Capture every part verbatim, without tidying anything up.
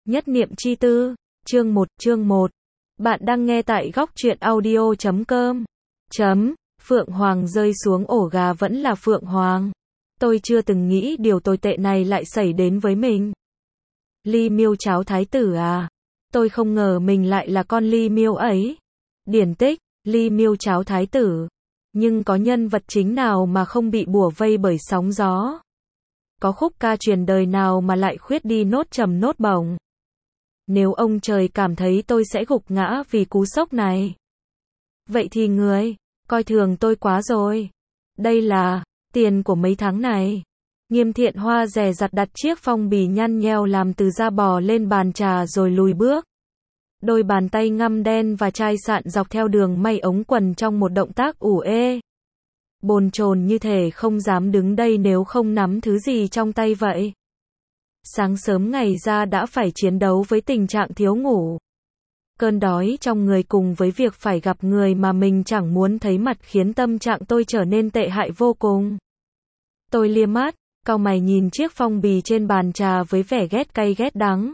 Nhất niệm chi tư, chương một, chương một. Bạn đang nghe tại góc truyện audio chấm com. Chấm, Phượng Hoàng rơi xuống ổ gà vẫn là Phượng Hoàng. Tôi chưa từng nghĩ điều tồi tệ này lại xảy đến với mình. Ly miêu cháo thái tử à? Tôi không ngờ mình lại là con ly miêu ấy. Điển tích, ly miêu cháo thái tử. Nhưng có nhân vật chính nào mà không bị bủa vây bởi sóng gió? Có khúc ca truyền đời nào mà lại khuyết đi nốt trầm nốt bổng? Nếu ông trời cảm thấy tôi sẽ gục ngã vì cú sốc này, vậy thì người coi thường tôi quá rồi. Đây là tiền của mấy tháng này. Nghiêm Thiện Hoa dè dặt đặt chiếc phong bì nhăn nheo làm từ da bò lên bàn trà rồi lùi bước. Đôi bàn tay ngăm đen và chai sạn dọc theo đường may ống quần trong một động tác ủ ê. Bồn chồn như thể không dám đứng đây nếu không nắm thứ gì trong tay vậy. Sáng sớm ngày ra đã phải chiến đấu với tình trạng thiếu ngủ. Cơn đói trong người cùng với việc phải gặp người mà mình chẳng muốn thấy mặt khiến tâm trạng tôi trở nên tệ hại vô cùng. Tôi liếc mắt, cau mày nhìn chiếc phong bì trên bàn trà với vẻ ghét cay ghét đắng.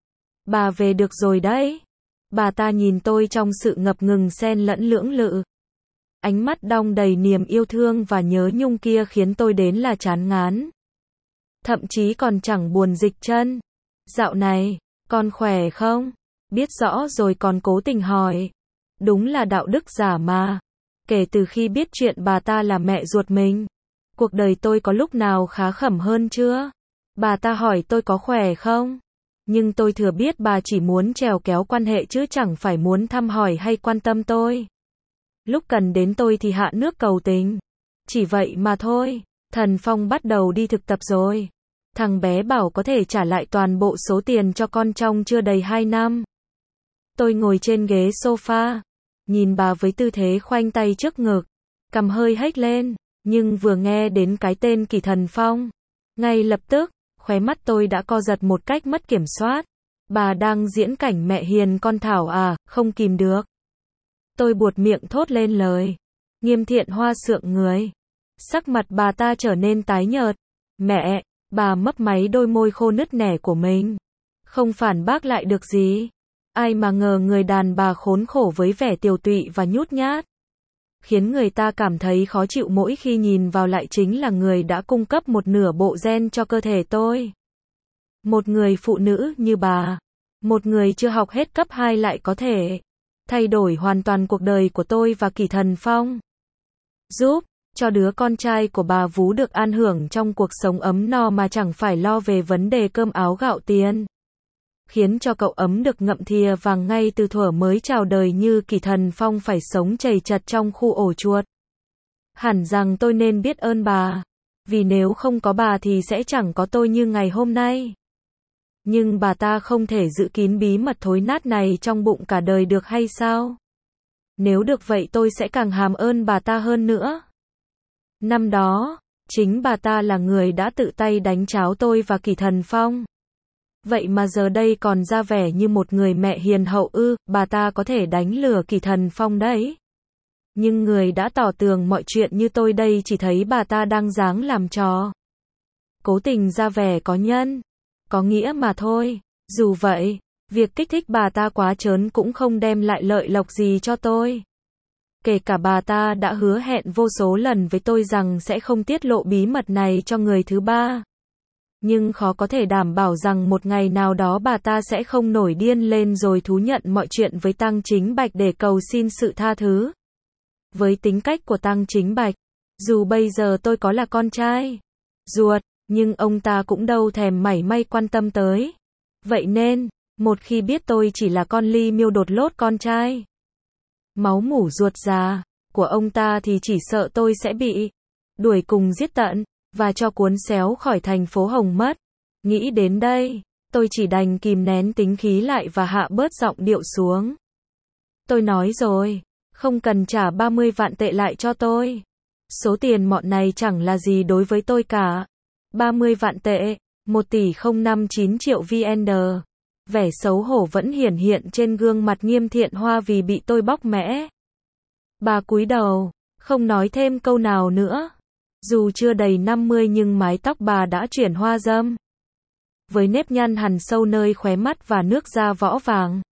Bà về được rồi đấy. Bà ta nhìn tôi trong sự ngập ngừng xen lẫn lưỡng lự. Ánh mắt đong đầy niềm yêu thương và nhớ nhung kia khiến tôi đến là chán ngán. Thậm chí còn chẳng buồn dịch chân. Dạo này, con khỏe không? Biết rõ rồi còn cố tình hỏi. Đúng là đạo đức giả mà. Kể từ khi biết chuyện bà ta là mẹ ruột mình, cuộc đời tôi có lúc nào khá khẩm hơn chưa? Bà ta hỏi tôi có khỏe không? Nhưng tôi thừa biết bà chỉ muốn trèo kéo quan hệ chứ chẳng phải muốn thăm hỏi hay quan tâm tôi. Lúc cần đến tôi thì hạ nước cầu tình. Chỉ vậy mà thôi. Thần Phong bắt đầu đi thực tập rồi. Thằng bé bảo có thể trả lại toàn bộ số tiền cho con trong chưa đầy hai năm. Tôi ngồi trên ghế sofa, nhìn bà với tư thế khoanh tay trước ngực, cằm hơi hếch lên, nhưng vừa nghe đến cái tên Kỳ Thần Phong, ngay lập tức, khóe mắt tôi đã co giật một cách mất kiểm soát. Bà đang diễn cảnh mẹ hiền con Thảo à, không kìm được. Tôi buột miệng thốt lên lời. Nghiêm Thiện Hoa sượng người. Sắc mặt bà ta trở nên tái nhợt. Mẹ, bà mấp máy đôi môi khô nứt nẻ của mình. Không phản bác lại được gì. Ai mà ngờ người đàn bà khốn khổ với vẻ tiều tụy và nhút nhát, khiến người ta cảm thấy khó chịu mỗi khi nhìn vào lại chính là người đã cung cấp một nửa bộ gen cho cơ thể tôi. Một người phụ nữ như bà, một người chưa học hết cấp hai lại có thể thay đổi hoàn toàn cuộc đời của tôi và Kỳ Thần Phong. Giúp cho đứa con trai của bà Vú được an hưởng trong cuộc sống ấm no mà chẳng phải lo về vấn đề cơm áo gạo tiền. Khiến cho cậu ấm được ngậm thìa vàng ngay từ thuở mới chào đời như Kỳ Thần Phong phải sống chầy chật trong khu ổ chuột. Hẳn rằng tôi nên biết ơn bà. Vì nếu không có bà thì sẽ chẳng có tôi như ngày hôm nay. Nhưng bà ta không thể giữ kín bí mật thối nát này trong bụng cả đời được hay sao? Nếu được vậy tôi sẽ càng hàm ơn bà ta hơn nữa. Năm đó, chính bà ta là người đã tự tay đánh tráo tôi và Kỳ Thần Phong. Vậy mà giờ đây còn ra vẻ như một người mẹ hiền hậu ư, bà ta có thể đánh lừa Kỳ Thần Phong đấy. Nhưng người đã tỏ tường mọi chuyện như tôi đây chỉ thấy bà ta đang dáng làm trò. Cố tình ra vẻ có nhân, có nghĩa mà thôi. Dù vậy, việc kích thích bà ta quá trớn cũng không đem lại lợi lộc gì cho tôi. Kể cả bà ta đã hứa hẹn vô số lần với tôi rằng sẽ không tiết lộ bí mật này cho người thứ ba. Nhưng khó có thể đảm bảo rằng một ngày nào đó bà ta sẽ không nổi điên lên rồi thú nhận mọi chuyện với Tăng Chính Bạch để cầu xin sự tha thứ. Với tính cách của Tăng Chính Bạch, dù bây giờ tôi có là con trai ruột, nhưng ông ta cũng đâu thèm mảy may quan tâm tới. Vậy nên, một khi biết tôi chỉ là con ly miêu đột lốt con trai máu mủ ruột già của ông ta thì chỉ sợ tôi sẽ bị đuổi cùng giết tận và cho cuốn xéo khỏi thành phố Hồng mất. Nghĩ đến đây, tôi chỉ đành kìm nén tính khí lại và hạ bớt giọng điệu xuống. Tôi nói rồi, không cần trả ba mươi vạn tệ lại cho tôi. Số tiền mọn này chẳng là gì đối với tôi cả. ba mươi vạn tệ, một tỷ không năm chín triệu vê en đê. Vẻ xấu hổ vẫn hiển hiện trên gương mặt Nghiêm Thiện Hoa vì bị tôi bóc mẽ. Bà cúi đầu, không nói thêm câu nào nữa. Dù chưa đầy năm mươi nhưng mái tóc bà đã chuyển hoa râm. với nếp nhăn hằn sâu nơi khóe mắt và nước da võ vàng.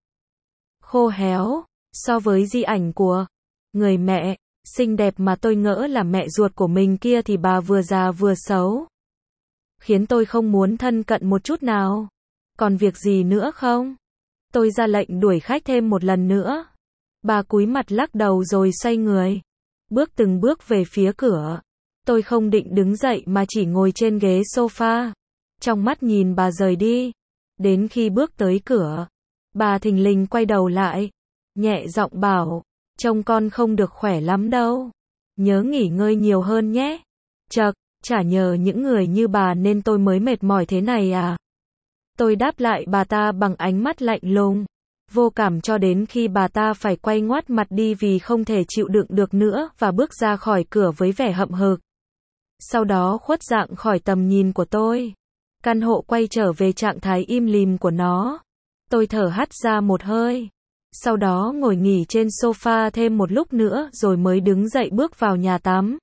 Khô héo, so với di ảnh của người mẹ xinh đẹp mà tôi ngỡ là mẹ ruột của mình kia thì bà vừa già vừa xấu, khiến tôi không muốn thân cận một chút nào. Còn việc gì nữa không? Tôi ra lệnh đuổi khách thêm một lần nữa. Bà cúi mặt lắc đầu rồi xoay người, bước từng bước về phía cửa. Tôi không định đứng dậy mà chỉ ngồi trên ghế sofa, trong mắt nhìn bà rời đi. Đến khi bước tới cửa, bà thình lình quay đầu lại, nhẹ giọng bảo, trông con không được khỏe lắm đâu. Nhớ nghỉ ngơi nhiều hơn nhé. Chậc, chả nhờ những người như bà nên tôi mới mệt mỏi thế này à? Tôi đáp lại bà ta bằng ánh mắt lạnh lùng, vô cảm cho đến khi bà ta phải quay ngoắt mặt đi vì không thể chịu đựng được nữa và bước ra khỏi cửa với vẻ hậm hực. Sau đó khuất dạng khỏi tầm nhìn của tôi. Căn hộ quay trở về trạng thái im lìm của nó. Tôi thở hắt ra một hơi. Sau đó ngồi nghỉ trên sofa thêm một lúc nữa rồi mới đứng dậy bước vào nhà tắm.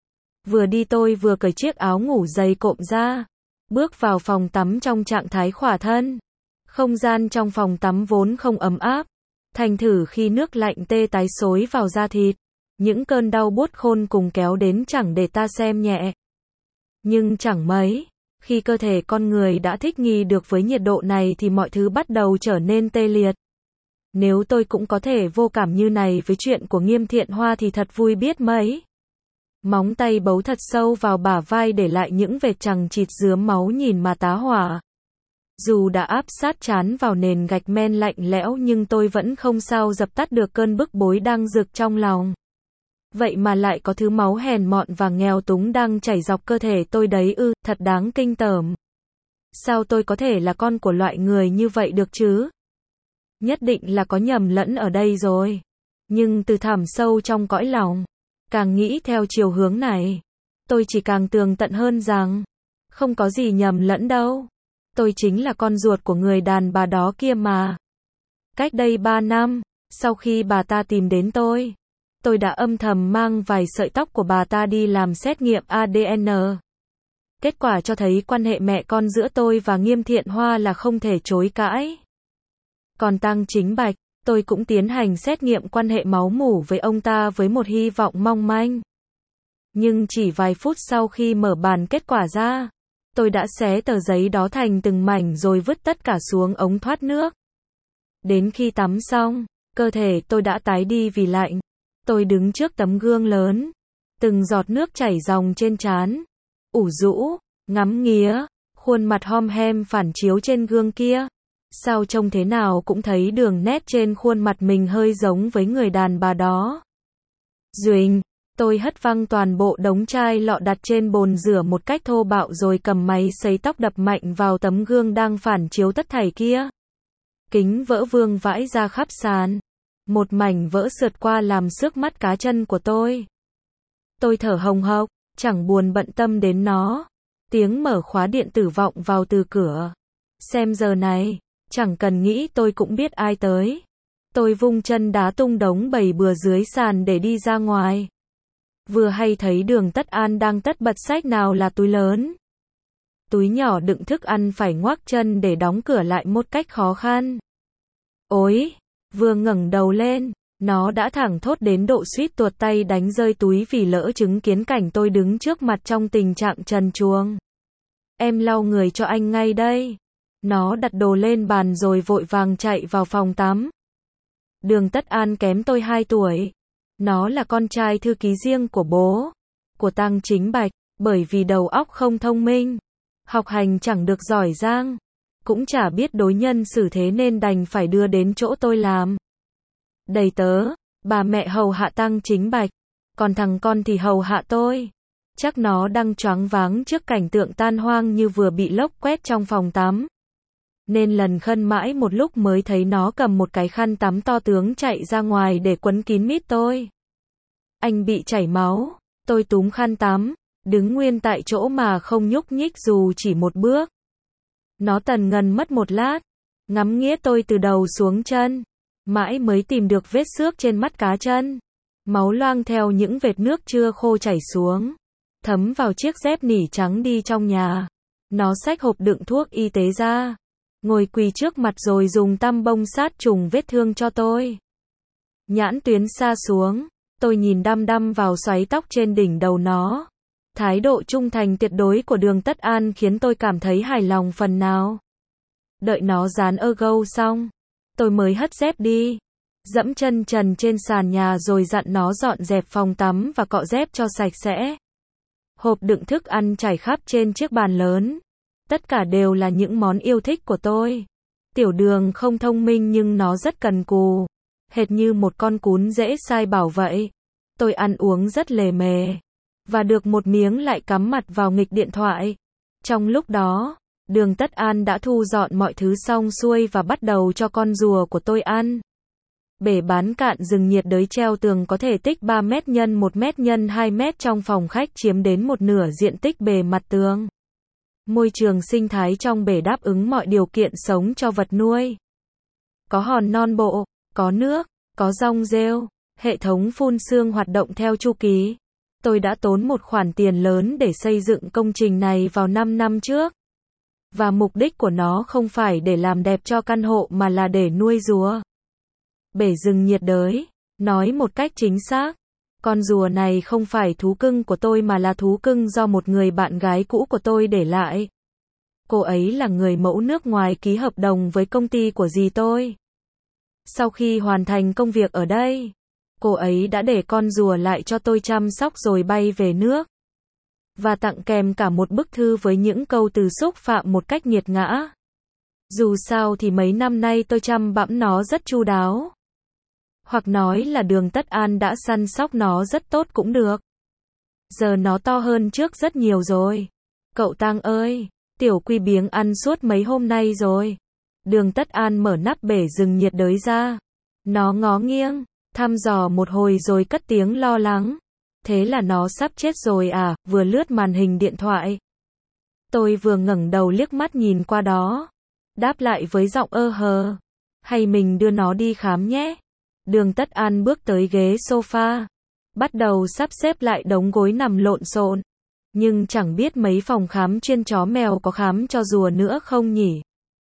Vừa đi tôi vừa cởi chiếc áo ngủ dày cộm ra, bước vào phòng tắm trong trạng thái khỏa thân. Không gian trong phòng tắm vốn không ấm áp, thành thử khi nước lạnh tê tái xối vào da thịt, những cơn đau buốt khôn cùng kéo đến chẳng để ta xem nhẹ. Nhưng chẳng mấy, khi cơ thể con người đã thích nghi được với nhiệt độ này thì mọi thứ bắt đầu trở nên tê liệt. Nếu tôi cũng có thể vô cảm như này với chuyện của Nghiêm Thiện Hoa thì thật vui biết mấy. Móng tay bấu thật sâu vào bả vai để lại những vệt chằng chịt rướm máu nhìn mà tá hỏa. Dù đã áp sát trán vào nền gạch men lạnh lẽo nhưng tôi vẫn không sao dập tắt được cơn bức bối đang rực trong lòng. Vậy mà lại có thứ máu hèn mọn và nghèo túng đang chảy dọc cơ thể tôi đấy ư, thật đáng kinh tởm. Sao tôi có thể là con của loại người như vậy được chứ? Nhất định là có nhầm lẫn ở đây rồi. Nhưng từ thẳm sâu trong cõi lòng, càng nghĩ theo chiều hướng này, tôi chỉ càng tường tận hơn rằng, không có gì nhầm lẫn đâu. Tôi chính là con ruột của người đàn bà đó kia mà. Cách đây ba năm, sau khi bà ta tìm đến tôi, tôi đã âm thầm mang vài sợi tóc của bà ta đi làm xét nghiệm a đê en. Kết quả cho thấy quan hệ mẹ con giữa tôi và Nghiêm Thiện Hoa là không thể chối cãi. Còn Tăng Chính Bạch, tôi cũng tiến hành xét nghiệm quan hệ máu mủ với ông ta với một hy vọng mong manh. Nhưng chỉ vài phút sau khi mở bàn kết quả ra, tôi đã xé tờ giấy đó thành từng mảnh rồi vứt tất cả xuống ống thoát nước. Đến khi tắm xong, cơ thể tôi đã tái đi vì lạnh. Tôi đứng trước tấm gương lớn, từng giọt nước chảy ròng trên trán, ủ rũ, ngắm nghía, khuôn mặt hom hem phản chiếu trên gương kia. Sao trông thế nào cũng thấy đường nét trên khuôn mặt mình hơi giống với người đàn bà đó. Duỳnh, tôi hất văng toàn bộ đống chai lọ đặt trên bồn rửa một cách thô bạo rồi cầm máy sấy tóc đập mạnh vào tấm gương đang phản chiếu tất thảy kia. Kính vỡ vương vãi ra khắp sàn. Một mảnh vỡ sượt qua làm xước mắt cá chân của tôi. Tôi thở hồng hộc, chẳng buồn bận tâm đến nó. Tiếng mở khóa điện tử vọng vào từ cửa. Xem giờ này, chẳng cần nghĩ tôi cũng biết ai tới. Tôi vung chân đá tung đống bầy bừa dưới sàn để đi ra ngoài. Vừa hay thấy Đường Tất An đang tất bật xách nào là túi lớn. Túi nhỏ đựng thức ăn phải ngoác chân để đóng cửa lại một cách khó khăn. Ôi! Vừa ngẩng đầu lên, nó đã thẳng thốt đến độ suýt tuột tay đánh rơi túi vì lỡ chứng kiến cảnh tôi đứng trước mặt trong tình trạng trần truồng. Em lau người cho anh ngay đây. Nó đặt đồ lên bàn rồi vội vàng chạy vào phòng tắm. Đường Tất An kém tôi hai tuổi. Nó là con trai thư ký riêng của bố, của Tăng Chính Bạch, bởi vì đầu óc không thông minh, học hành chẳng được giỏi giang, cũng chả biết đối nhân xử thế nên đành phải đưa đến chỗ tôi làm đầy tớ. Bà mẹ hầu hạ Tăng Chính Bạch, còn thằng con thì hầu hạ tôi. Chắc nó đang choáng váng trước cảnh tượng tan hoang như vừa bị lốc quét trong phòng tắm, nên lần khân mãi một lúc mới thấy nó cầm một cái khăn tắm to tướng chạy ra ngoài để quấn kín mít tôi. Anh bị chảy máu. Tôi túm khăn tắm, đứng nguyên tại chỗ mà không nhúc nhích dù chỉ một bước. Nó tần ngần mất một lát, ngắm nghía tôi từ đầu xuống chân, mãi mới tìm được vết xước trên mắt cá chân. Máu loang theo những vệt nước chưa khô chảy xuống, thấm vào chiếc dép nỉ trắng đi trong nhà. Nó xách hộp đựng thuốc y tế ra, ngồi quỳ trước mặt rồi dùng tăm bông sát trùng vết thương cho tôi. Nhãn tuyến xa xuống, tôi nhìn đăm đăm vào xoáy tóc trên đỉnh đầu nó. Thái độ trung thành tuyệt đối của Đường Tất An khiến tôi cảm thấy hài lòng phần nào. Đợi nó dán ơ gâu xong, tôi mới hất dép đi, dẫm chân trần trên sàn nhà rồi dặn nó dọn dẹp phòng tắm và cọ dép cho sạch sẽ. Hộp đựng thức ăn trải khắp trên chiếc bàn lớn. Tất cả đều là những món yêu thích của tôi. Tiểu Đường không thông minh nhưng nó rất cần cù, hệt như một con cún dễ sai bảo vậy. Tôi ăn uống rất lề mề, và được một miếng lại cắm mặt vào nghịch điện thoại. Trong lúc đó, Đường Tất An đã thu dọn mọi thứ xong xuôi và bắt đầu cho con rùa của tôi ăn. Bể bán cạn rừng nhiệt đới treo tường có thể tích ba mét nhân một mét nhân hai mét trong phòng khách chiếm đến một nửa diện tích bề mặt tường. Môi trường sinh thái trong bể đáp ứng mọi điều kiện sống cho vật nuôi. Có hòn non bộ, có nước, có rong rêu, hệ thống phun sương hoạt động theo chu kỳ. Tôi đã tốn một khoản tiền lớn để xây dựng công trình này vào năm năm trước. Và mục đích của nó không phải để làm đẹp cho căn hộ mà là để nuôi rùa. Bể rừng nhiệt đới, nói một cách chính xác, con rùa này không phải thú cưng của tôi mà là thú cưng do một người bạn gái cũ của tôi để lại. Cô ấy là người mẫu nước ngoài ký hợp đồng với công ty của dì tôi. Sau khi hoàn thành công việc ở đây, cô ấy đã để con rùa lại cho tôi chăm sóc rồi bay về nước. Và tặng kèm cả một bức thư với những câu từ xúc phạm một cách nghiệt ngã. Dù sao thì mấy năm nay tôi chăm bẵm nó rất chu đáo. Hoặc nói là Đường Tất An đã săn sóc nó rất tốt cũng được. Giờ nó to hơn trước rất nhiều rồi. Cậu Tang ơi, tiểu quy biếng ăn suốt mấy hôm nay rồi. Đường Tất An mở nắp bể rừng nhiệt đới ra. Nó ngó nghiêng, thăm dò một hồi rồi cất tiếng lo lắng. Thế là nó sắp chết rồi à, vừa lướt màn hình điện thoại. Tôi vừa ngẩng đầu liếc mắt nhìn qua đó. Đáp lại với giọng ơ hờ. Hay mình đưa nó đi khám nhé. Đường Tất An bước tới ghế sofa. Bắt đầu sắp xếp lại đống gối nằm lộn xộn. Nhưng chẳng biết mấy phòng khám chuyên chó mèo có khám cho rùa nữa không nhỉ?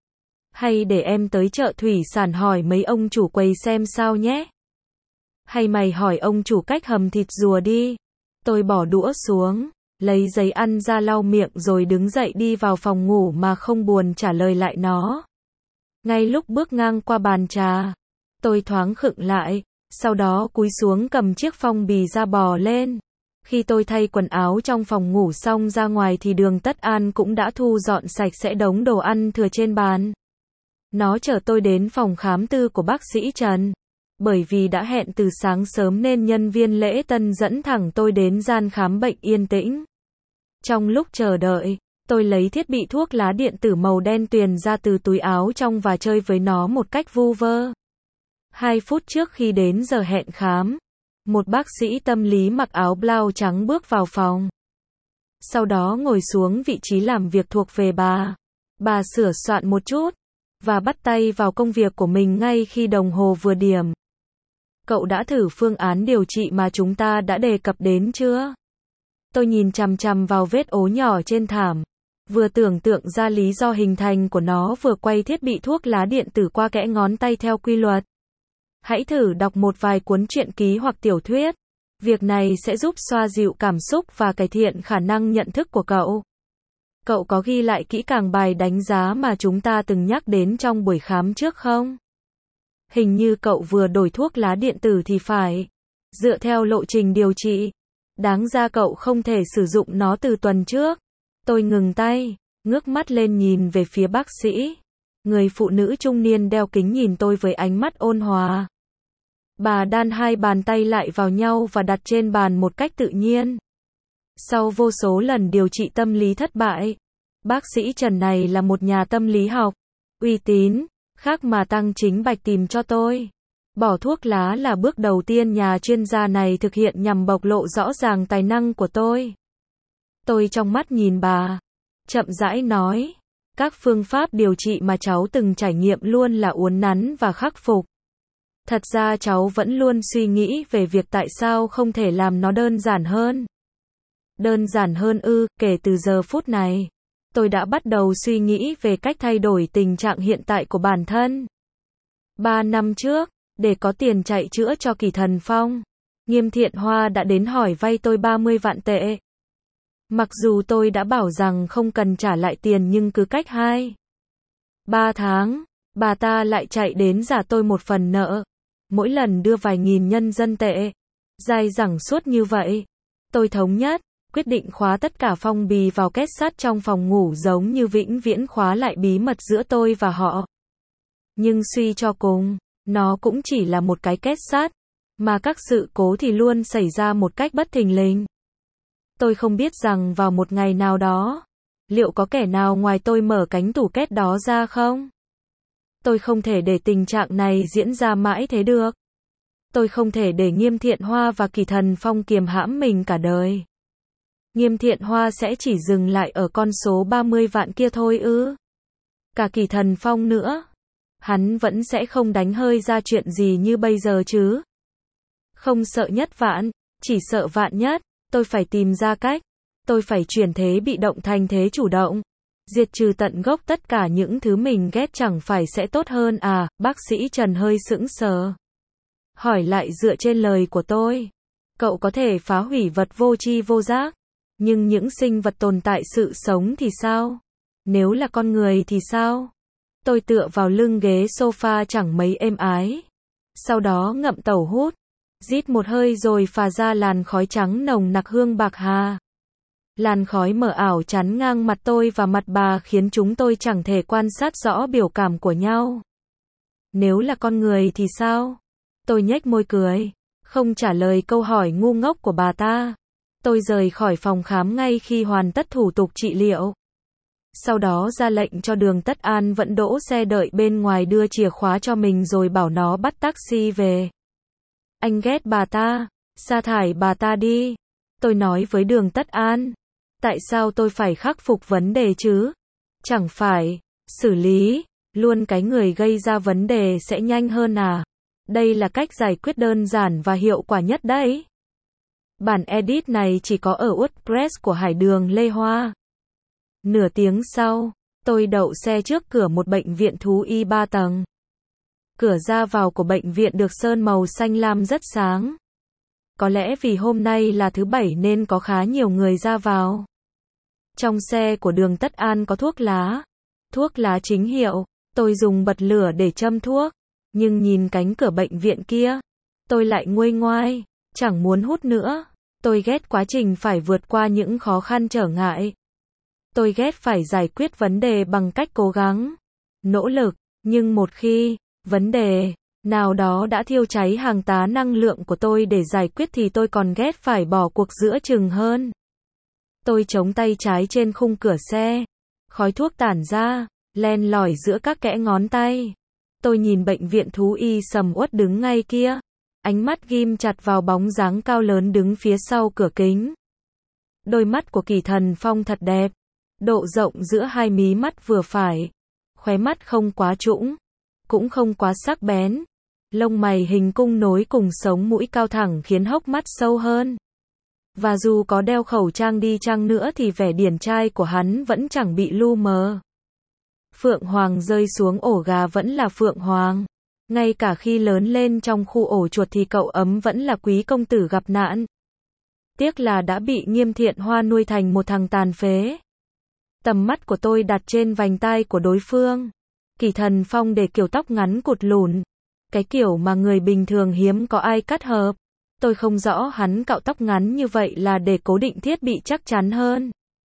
Hay để em tới chợ thủy sản hỏi mấy ông chủ quầy xem sao nhé? Hay mày hỏi ông chủ cách hầm thịt rùa đi. Tôi bỏ đũa xuống, lấy giấy ăn ra lau miệng rồi đứng dậy đi vào phòng ngủ mà không buồn trả lời lại nó. Ngay lúc bước ngang qua bàn trà, tôi thoáng khựng lại, sau đó cúi xuống cầm chiếc phong bì ra bò lên. Khi tôi thay quần áo trong phòng ngủ xong ra ngoài thì Đường Tất An cũng đã thu dọn sạch sẽ đống đồ ăn thừa trên bàn. Nó chở tôi đến phòng khám tư của bác sĩ Trần. Bởi vì đã hẹn từ sáng sớm nên nhân viên lễ tân dẫn thẳng tôi đến gian khám bệnh yên tĩnh. Trong lúc chờ đợi, tôi lấy thiết bị thuốc lá điện tử màu đen tuyền ra từ túi áo trong và chơi với nó một cách vu vơ. Hai phút trước khi đến giờ hẹn khám, một bác sĩ tâm lý mặc áo blau trắng bước vào phòng. Sau đó ngồi xuống vị trí làm việc thuộc về bà. Bà sửa soạn một chút, và bắt tay vào công việc của mình ngay khi đồng hồ vừa điểm. Cậu đã thử phương án điều trị mà chúng ta đã đề cập đến chưa? Tôi nhìn chằm chằm vào vết ố nhỏ trên thảm, vừa tưởng tượng ra lý do hình thành của nó vừa quay thiết bị thuốc lá điện tử qua kẽ ngón tay theo quy luật. Hãy thử đọc một vài cuốn truyện ký hoặc tiểu thuyết. Việc này sẽ giúp xoa dịu cảm xúc và cải thiện khả năng nhận thức của cậu. Cậu có ghi lại kỹ càng bài đánh giá mà chúng ta từng nhắc đến trong buổi khám trước không? Hình như cậu vừa đổi thuốc lá điện tử thì phải. Dựa theo lộ trình điều trị. Đáng ra cậu không thể sử dụng nó từ tuần trước. Tôi ngừng tay, ngước mắt lên nhìn về phía bác sĩ. Người phụ nữ trung niên đeo kính nhìn tôi với ánh mắt ôn hòa. Bà đan hai bàn tay lại vào nhau và đặt trên bàn một cách tự nhiên. Sau vô số lần điều trị tâm lý thất bại, bác sĩ Trần này là một nhà tâm lý học uy tín, khác mà Tăng Chính Bạch tìm cho tôi. Bỏ thuốc lá là bước đầu tiên nhà chuyên gia này thực hiện nhằm bộc lộ rõ ràng tài năng của tôi. Tôi trong mắt nhìn bà, chậm rãi nói, các phương pháp điều trị mà cháu từng trải nghiệm luôn là uốn nắn và khắc phục. Thật ra cháu vẫn luôn suy nghĩ về việc tại sao không thể làm nó đơn giản hơn. Đơn giản hơn ư, kể từ giờ phút này, tôi đã bắt đầu suy nghĩ về cách thay đổi tình trạng hiện tại của bản thân. Ba năm trước, để có tiền chạy chữa cho Kỳ Thần Phong, Nghiêm Thiện Hoa đã đến hỏi vay tôi ba mươi vạn tệ. Mặc dù tôi đã bảo rằng không cần trả lại tiền nhưng cứ cách hai, ba tháng, bà ta lại chạy đến giả tôi một phần nợ. Mỗi lần đưa vài nghìn nhân dân tệ. Dai dẳng suốt như vậy. Tôi thống nhất, quyết định khóa tất cả phong bì vào két sắt trong phòng ngủ giống như vĩnh viễn khóa lại bí mật giữa tôi và họ. Nhưng suy cho cùng, nó cũng chỉ là một cái két sắt, mà các sự cố thì luôn xảy ra một cách bất thình lình. Tôi không biết rằng vào một ngày nào đó, liệu có kẻ nào ngoài tôi mở cánh tủ két đó ra không? Tôi không thể để tình trạng này diễn ra mãi thế được. Tôi không thể để Nghiêm Thiện Hoa và Kỳ Thần Phong kiềm hãm mình cả đời. Nghiêm Thiện Hoa sẽ chỉ dừng lại ở con số ba mươi vạn kia thôi ư? Cả Kỳ Thần Phong nữa. Hắn vẫn sẽ không đánh hơi ra chuyện gì như bây giờ chứ? Không sợ nhất vạn, chỉ sợ vạn nhất. Tôi phải tìm ra cách. Tôi phải chuyển thế bị động thành thế chủ động. Diệt trừ tận gốc tất cả những thứ mình ghét chẳng phải sẽ tốt hơn à? Bác sĩ Trần hơi sững sờ. Hỏi lại dựa trên lời của tôi. Cậu có thể phá hủy vật vô tri vô giác. Nhưng những sinh vật tồn tại sự sống thì sao? Nếu là con người thì sao? Tôi tựa vào lưng ghế sofa chẳng mấy êm ái. Sau đó ngậm tẩu hút. Rít một hơi rồi phà ra làn khói trắng nồng nặc hương bạc hà. Làn khói mờ ảo chắn ngang mặt tôi và mặt bà khiến chúng tôi chẳng thể quan sát rõ biểu cảm của nhau. Nếu là con người thì sao? Tôi nhếch môi cười, không trả lời câu hỏi ngu ngốc của bà ta. Tôi rời khỏi phòng khám ngay khi hoàn tất thủ tục trị liệu. Sau đó ra lệnh cho Đường Tất An vẫn đỗ xe đợi bên ngoài đưa chìa khóa cho mình rồi bảo nó bắt taxi về. Anh ghét bà ta, sa thải bà ta đi. Tôi nói với Đường Tất An. Tại sao tôi phải khắc phục vấn đề chứ? Chẳng phải, xử lý, luôn cái người gây ra vấn đề sẽ nhanh hơn à? Đây là cách giải quyết đơn giản và hiệu quả nhất đấy. Bản edit này chỉ có ở WordPress của Hải Đường Lê Hoa. Nửa tiếng sau, tôi đậu xe trước cửa một bệnh viện thú y ba tầng. Cửa ra vào của bệnh viện được sơn màu xanh lam rất sáng. Có lẽ vì hôm nay là thứ bảy nên có khá nhiều người ra vào. Trong xe của Đường Tất An có thuốc lá. Thuốc lá chính hiệu. Tôi dùng bật lửa để châm thuốc. Nhưng nhìn cánh cửa bệnh viện kia, tôi lại nguôi ngoai, chẳng muốn hút nữa. Tôi ghét quá trình phải vượt qua những khó khăn trở ngại. Tôi ghét phải giải quyết vấn đề bằng cách cố gắng, nỗ lực. Nhưng một khi, vấn đề nào đó đã thiêu cháy hàng tá năng lượng của tôi để giải quyết thì tôi còn ghét phải bỏ cuộc giữa chừng hơn. Tôi chống tay trái trên khung cửa xe. Khói thuốc tản ra, len lỏi giữa các kẽ ngón tay. Tôi nhìn bệnh viện thú y sầm uất đứng ngay kia. Ánh mắt ghim chặt vào bóng dáng cao lớn đứng phía sau cửa kính. Đôi mắt của Kỳ Thần Phong thật đẹp. Độ rộng giữa hai mí mắt vừa phải. Khóe mắt không quá trũng, cũng không quá sắc bén. Lông mày hình cung nối cùng sống mũi cao thẳng khiến hốc mắt sâu hơn. Và dù có đeo khẩu trang đi chăng nữa thì vẻ điển trai của hắn vẫn chẳng bị lu mờ. Phượng Hoàng rơi xuống ổ gà vẫn là Phượng Hoàng. Ngay cả khi lớn lên trong khu ổ chuột thì cậu ấm vẫn là quý công tử gặp nạn. Tiếc là đã bị Nghiêm Thiện Hoa nuôi thành một thằng tàn phế. Tầm mắt của tôi đặt trên vành tai của đối phương. Kỳ Thần Phong để kiểu tóc ngắn cụt lùn. Cái kiểu mà người bình thường hiếm có ai cắt hợp. Tôi không rõ hắn cạo tóc ngắn như vậy là để cố định thiết bị chắc chắn hơn.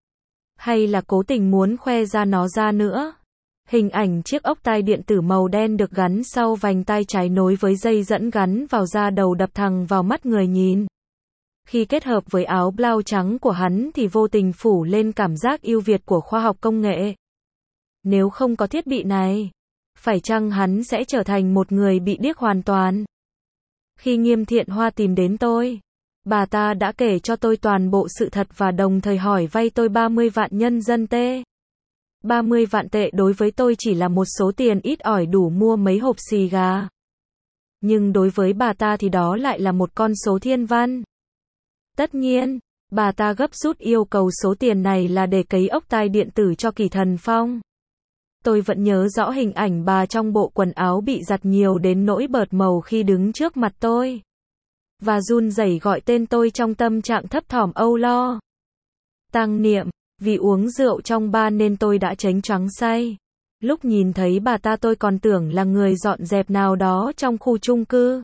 Hay là cố tình muốn khoe ra nó ra nữa. Hình ảnh chiếc ốc tai điện tử màu đen được gắn sau vành tai trái nối với dây dẫn gắn vào da đầu đập thẳng vào mắt người nhìn. Khi kết hợp với áo blau trắng của hắn thì vô tình phủ lên cảm giác ưu việt của khoa học công nghệ. Nếu không có thiết bị này, phải chăng hắn sẽ trở thành một người bị điếc hoàn toàn? Khi Nghiêm Thiện Hoa tìm đến tôi, bà ta đã kể cho tôi toàn bộ sự thật và đồng thời hỏi vay tôi ba mươi vạn nhân dân tệ. ba mươi vạn tệ đối với tôi chỉ là một số tiền ít ỏi đủ mua mấy hộp xì gà. Nhưng đối với bà ta thì đó lại là một con số thiên văn. Tất nhiên, Bà ta gấp rút yêu cầu số tiền này là để cấy ốc tai điện tử cho Kỷ Thần Phong. Tôi vẫn nhớ rõ hình ảnh bà trong bộ quần áo bị giặt nhiều đến nỗi bợt màu khi đứng trước mặt tôi. Và run rẩy gọi tên tôi trong tâm trạng thấp thỏm âu lo. Tăng Niệm, vì uống rượu trong bar nên tôi đã chánh choáng say. Lúc nhìn thấy bà ta tôi còn tưởng là người dọn dẹp nào đó trong khu chung cư.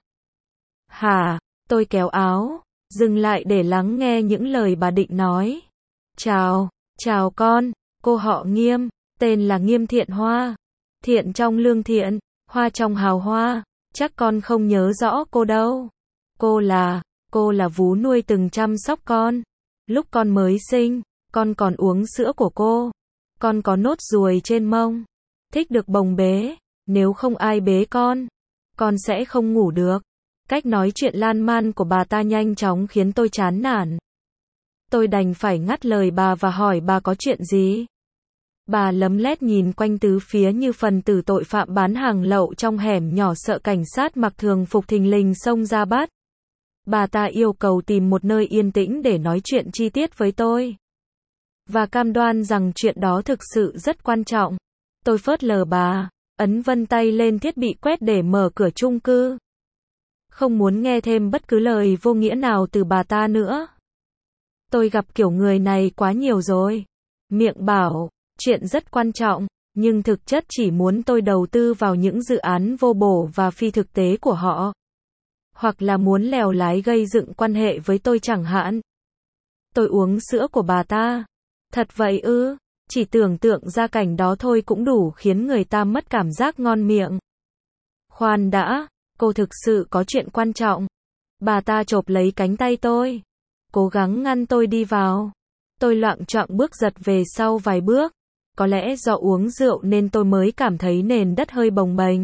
Hả? Tôi kéo áo, dừng lại để lắng nghe những lời bà định nói. Chào, chào con, cô họ Nghiêm, tên là Nghiêm Thiện Hoa. Thiện trong lương thiện, hoa trong hào hoa, chắc con không nhớ rõ cô đâu. Cô là, cô là vú nuôi từng chăm sóc con. Lúc con mới sinh, con còn uống sữa của cô. Con có nốt ruồi trên mông. Thích được bồng bế, nếu không ai bế con, con sẽ không ngủ được. Cách nói chuyện lan man của bà ta nhanh chóng khiến tôi chán nản. Tôi đành phải ngắt lời bà và hỏi bà có chuyện gì. Bà lấm lét nhìn quanh tứ phía như phần tử tội phạm bán hàng lậu trong hẻm nhỏ sợ cảnh sát mặc thường phục thình lình xông ra bắt. Bà ta yêu cầu tìm một nơi yên tĩnh để nói chuyện chi tiết với tôi. Và cam đoan rằng chuyện đó thực sự rất quan trọng. Tôi phớt lờ bà, ấn vân tay lên thiết bị quét để mở cửa chung cư. Không muốn nghe thêm bất cứ lời vô nghĩa nào từ bà ta nữa. Tôi gặp kiểu người này quá nhiều rồi. Miệng bảo, chuyện rất quan trọng, nhưng thực chất chỉ muốn tôi đầu tư vào những dự án vô bổ và phi thực tế của họ. Hoặc là muốn lèo lái gây dựng quan hệ với tôi chẳng hạn. Tôi uống sữa của bà ta. Thật vậy ư? Chỉ tưởng tượng ra cảnh đó thôi cũng đủ khiến người ta mất cảm giác ngon miệng. Khoan đã, cô thực sự có chuyện quan trọng. Bà ta chộp lấy cánh tay tôi, cố gắng ngăn tôi đi vào. Tôi loạng choạng bước giật về sau vài bước. Có lẽ do uống rượu nên tôi mới cảm thấy nền đất hơi bồng bềnh.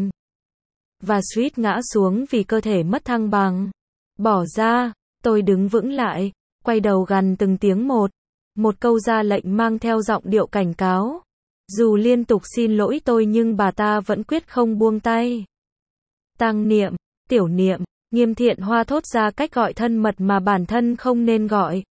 Và suýt ngã xuống vì cơ thể mất thăng bằng. Bỏ ra, tôi đứng vững lại, quay đầu gằn từng tiếng một. Một câu ra lệnh mang theo giọng điệu cảnh cáo. Dù liên tục xin lỗi tôi nhưng bà ta vẫn quyết không buông tay. Tăng Niệm, Tiểu Niệm, Nghiêm Thiện Hoa thốt ra cách gọi thân mật mà bản thân không nên gọi.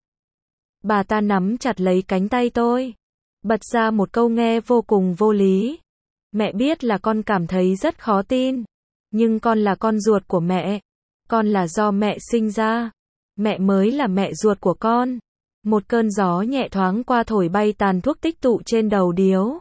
Bà ta nắm chặt lấy cánh tay tôi, bật ra một câu nghe vô cùng vô lý. Mẹ biết là con cảm thấy rất khó tin, nhưng con là con ruột của mẹ. Con là do mẹ sinh ra. Mẹ mới là mẹ ruột của con. Một cơn gió nhẹ thoáng qua thổi bay tàn thuốc tích tụ trên đầu điếu.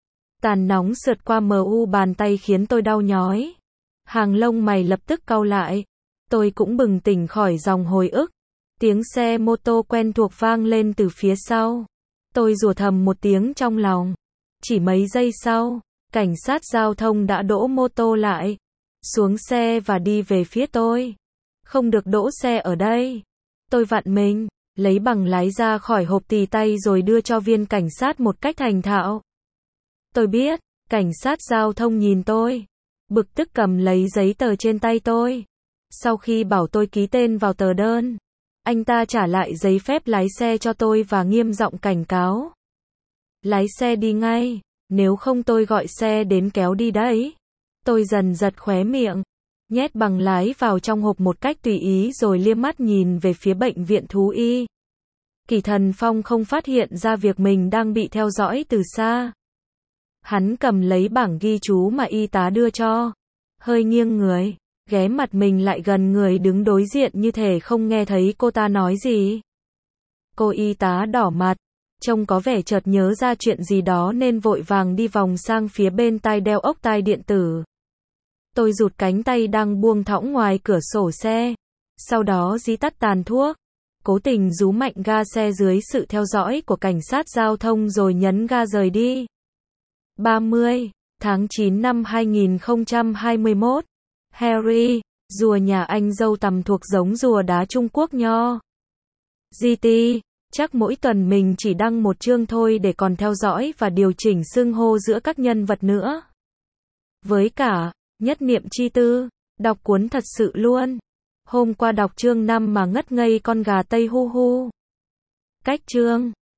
Tàn nóng sượt qua mờ u bàn tay khiến tôi đau nhói. Hàng lông mày lập tức cau lại. Tôi cũng bừng tỉnh khỏi dòng hồi ức. Tiếng xe mô tô quen thuộc vang lên từ phía sau. Tôi rủa thầm một tiếng trong lòng. Chỉ mấy giây sau, cảnh sát giao thông đã đỗ mô tô lại, xuống xe và đi về phía tôi. Không được đỗ xe ở đây. Tôi vặn mình, lấy bằng lái ra khỏi hộp tì tay rồi đưa cho viên cảnh sát một cách thành thạo. Tôi biết, cảnh sát giao thông nhìn tôi, bực tức cầm lấy giấy tờ trên tay tôi. Sau khi bảo tôi ký tên vào tờ đơn, anh ta trả lại giấy phép lái xe cho tôi và nghiêm giọng cảnh cáo. Lái xe đi ngay, nếu không tôi gọi xe đến kéo đi đấy. Tôi dần giật khóe miệng, nhét bằng lái vào trong hộp một cách tùy ý rồi liếc mắt nhìn về phía bệnh viện thú y. Kỷ Thần Phong không phát hiện ra việc mình đang bị theo dõi từ xa. Hắn cầm lấy bảng ghi chú mà y tá đưa cho, hơi nghiêng người, ghé mặt mình lại gần người đứng đối diện như thể không nghe thấy cô ta nói gì. Cô y tá đỏ mặt, trông có vẻ chợt nhớ ra chuyện gì đó nên vội vàng đi vòng sang phía bên tai đeo ốc tai điện tử. Tôi rụt cánh tay đang buông thõng ngoài cửa sổ xe, sau đó dí tắt tàn thuốc, cố tình rú mạnh ga xe dưới sự theo dõi của cảnh sát giao thông rồi nhấn ga rời đi. ba mươi tháng chín năm hai nghìn không trăm hai mươi mốt. Harry, rùa nhà anh dâu tằm thuộc giống rùa đá Trung Quốc nho. giê tê, chắc mỗi tuần mình chỉ đăng một chương thôi để còn theo dõi và điều chỉnh xưng hô giữa các nhân vật nữa. Với cả, nhất niệm chi tư, đọc cuốn thật sự luôn. Hôm qua đọc chương năm mà ngất ngây con gà Tây hu hu. Cách chương